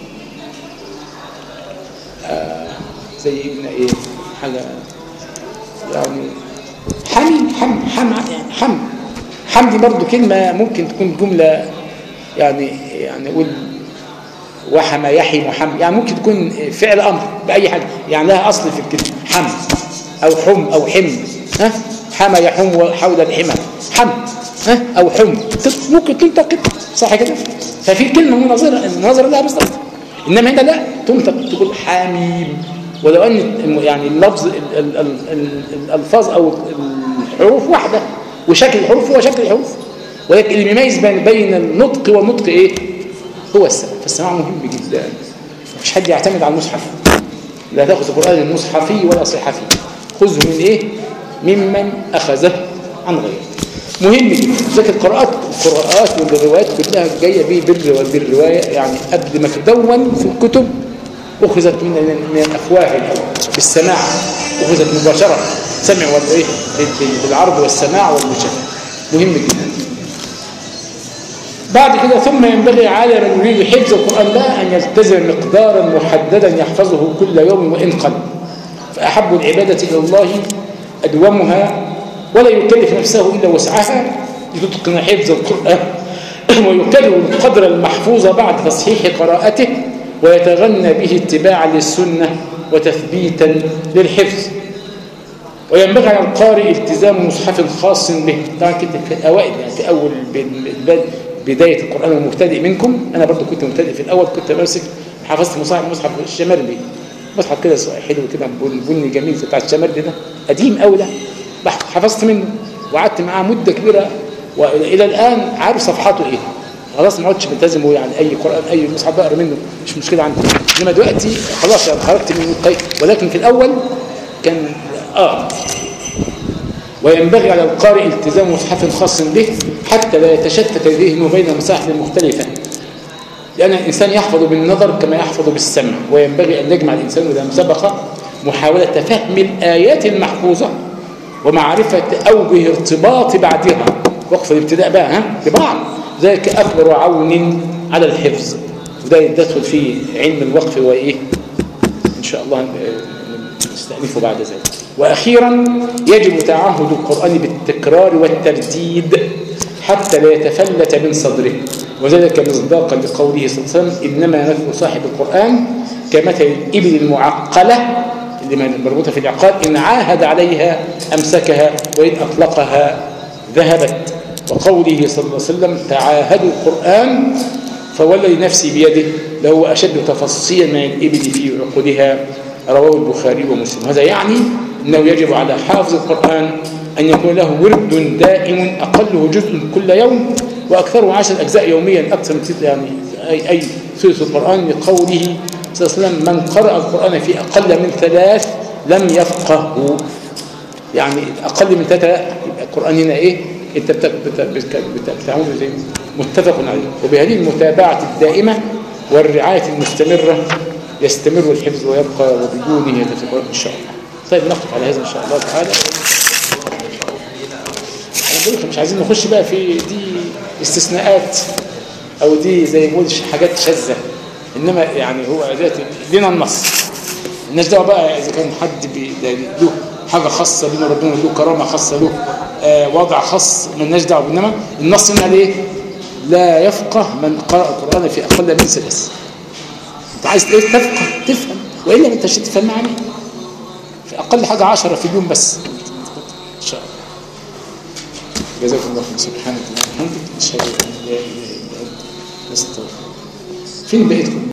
آه زي ابن ايه حاجة يعني حمي حم حم يعني حم حم دي برضو كلمة ممكن تكون جملة يعني يعني نقول وحم يحم وحم، يعني ممكن تكون فعل امر باي حاجه، يعني لها اصل في الكلمه حم او حم او حم. ها حمى يحم حول الحمى حم ها او حم ممكن تنطق كده صح كده. ففي كلمه مناظره المناظره لها بالظبط، انما هنا لا تنطق تقول حميم. ولو ان يعني اللفظ الالفاظ او الحروف واحده وشكل الحروف هو شكل الحروف، ولكن اللي بيميز بين النطق والنطق ايه؟ هو السمع. فالسماع مهم جدا. مفيش حد يعتمد على المصحف، لا تاخذ القرآن المصحفي ولا صحفي، خذه من ايه؟ ممن اخذه عن غيره. مهم جدا. ذلك القراءات القراءات والروايات كلها جايه بيه بالروايه، يعني قبل ما تدون في الكتب اخذت من من الافواه الاول بالسماع، اخذت مباشره سمع ولا ايه؟ بالعرض والسماع والمشاهده. مهم جدا. بعد كده ثم ينبغي على من يريد حفظ القرآن بقى أن يلتزم مقدارا محددا يحفظه كل يوم وإن قل. فأحب العبادة إلى الله أدومها ولا يكلف نفسه إلا وسعها لتتقن حفظ القرآن ويكلف القدر المحفوظ بعد تصحيح قراءته ويتغنى به اتباعا للسنة وتثبيتا للحفظ. وينبغي على القارئ التزام مصحف خاص به. طبعا كنت في الأوائل يعني في أول بداية القرآن المبتدئ منكم، أنا برضو كنت مبتدئ في الأول، كنت ماسك حفظت مصحف مصحف الشمرلي، مصحف كده حلو كده بني جميل بتاع الشمرلي ده قديم قوي ده، حفظت منه وقعدت معاه مدة كبيرة وإلى الآن عارف صفحاته إيه. خلاص ما عدتش ملتزم يعني أي قرآن أي مصحف بقرا منه مش مشكلة عندي، إنما دلوقتي خلاص خرجت من الطيب. ولكن في الأول كان آه وينبغي على القارئ التزام مصحف خاص به حتى لا يتشتت ذهنه بين المصاحف المختلفة، لأن الإنسان يحفظ بالنظر كما يحفظ بالسمع. وينبغي أن يجمع الإنسان إذا سبق محاولة فهم الآيات المحفوظة ومعرفة أوجه ارتباط بعدها. وقف الابتداء بقى ها ببعض، ذلك أكبر عون على الحفظ. وده يدخل فيه علم الوقف وإيه إن شاء الله نستأنفه بعد ذلك. وأخيرا يجب تعهد القرآن بالتكرار والترديد حتى لا يتفلت من صدره، وذلك مصداقا لقوله صلى الله عليه وسلم إنما مثل صاحب القرآن كمثل الإبل المعقلة اللي مربوطة في العقال إن عاهد عليها أمسكها وإن أطلقها ذهبت. وقوله صلى الله عليه وسلم تعاهدوا القرآن فوالذي نفسي بيده لهو أشد تفصيلا من الإبل في عقولها، رواه البخاري ومسلم. هذا يعني أنه يجب على حافظ القرآن أن يكون له ورد دائم أقله جزء كل يوم وأكثره عشر أجزاء يوميا، أكثر من ستة يعني أي أي ثلث القرآن، لقوله صلى الله عليه وسلم من قرأ القرآن في أقل من ثلاث لم يفقهه. يعني أقل من ثلاثة يبقى القرآن هنا إيه؟ أنت بتعمل زي متفق عليه. وبهذه المتابعة الدائمة والرعاية المستمرة يستمر الحفظ ويبقى وبدونه يتفكر إن شاء الله. طيب نقف على هذا إن شاء الله تعالى. أنا بقول لكم مش عايزين نخش بقى في دي استثناءات أو دي زي ما بقول حاجات شاذة، إنما يعني هو لنا النص. الناس دعوة بقى إذا كان حد له حاجة خاصة بنا ربنا له كرامة خاصة له آه وضع خاص من الناس دعوة، إنما النص هنا ليه لا يفقه من قرأ القرآن في أقل من ثلاث. أنت عايز إيه؟ تفقه تفهم، وإلا ما أنتش تفهم معنى في أقل حاجة عشرة في اليوم بس إن شاء الله. جزاكم الله خير. سبحانك اللهم وبحمدك، أشهد أن لا إله إلا أنت، أستغفرك. فين بقيتكم؟